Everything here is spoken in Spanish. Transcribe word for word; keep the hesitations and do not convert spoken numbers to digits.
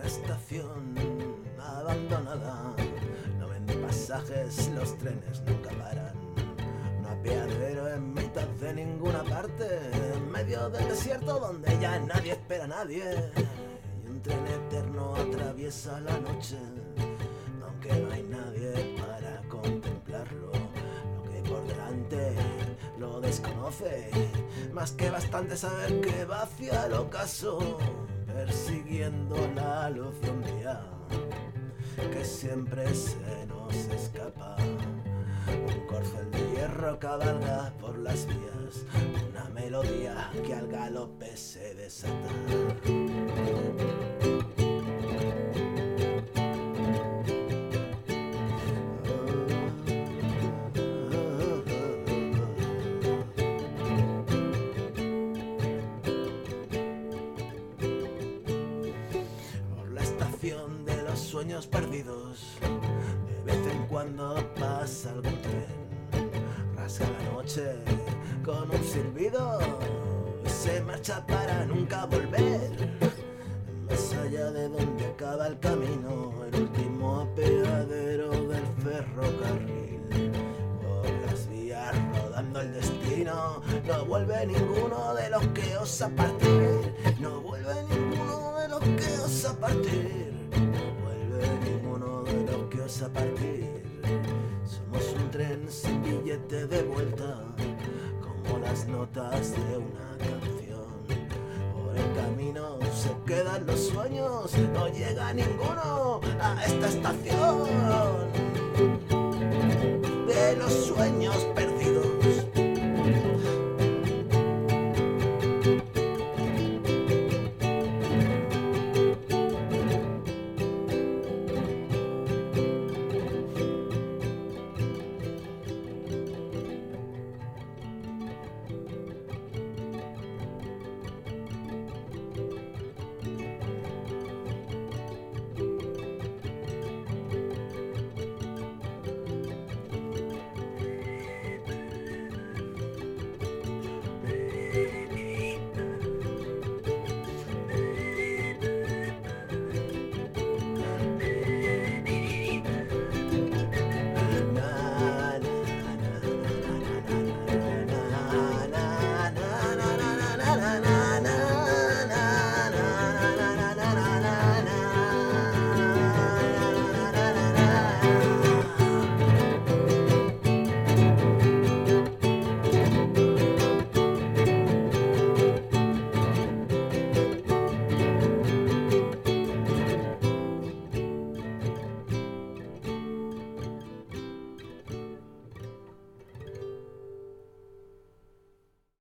estación abandonada. No venden pasajes, los trenes nunca paran. No apeadero en mitad de ninguna parte, en medio del desierto donde ya nadie espera a nadie. Y un tren eterno atraviesa la noche, aunque no hay nadie para contemplarlo. Lo que por delante lo desconoce, más que bastante saber que va hacia el ocaso, persiguiendo la luz de un día que siempre se nos escapa. Un corcel de hierro cabalga por las vías, una melodía que al galope se desata. De los sueños perdidos, de vez en cuando pasa algún tren, rasga la noche con un silbido y se marcha para nunca volver. Más allá de donde acaba el camino, el último apeadero del ferrocarril, por las vías rodando el destino, no vuelve ninguno de los que osa partir, no vuelve ninguno de los que osa partir. A partir, somos un tren sin billete de vuelta, como las notas de una canción. Por el camino se quedan los sueños, no llega ninguno a esta estación.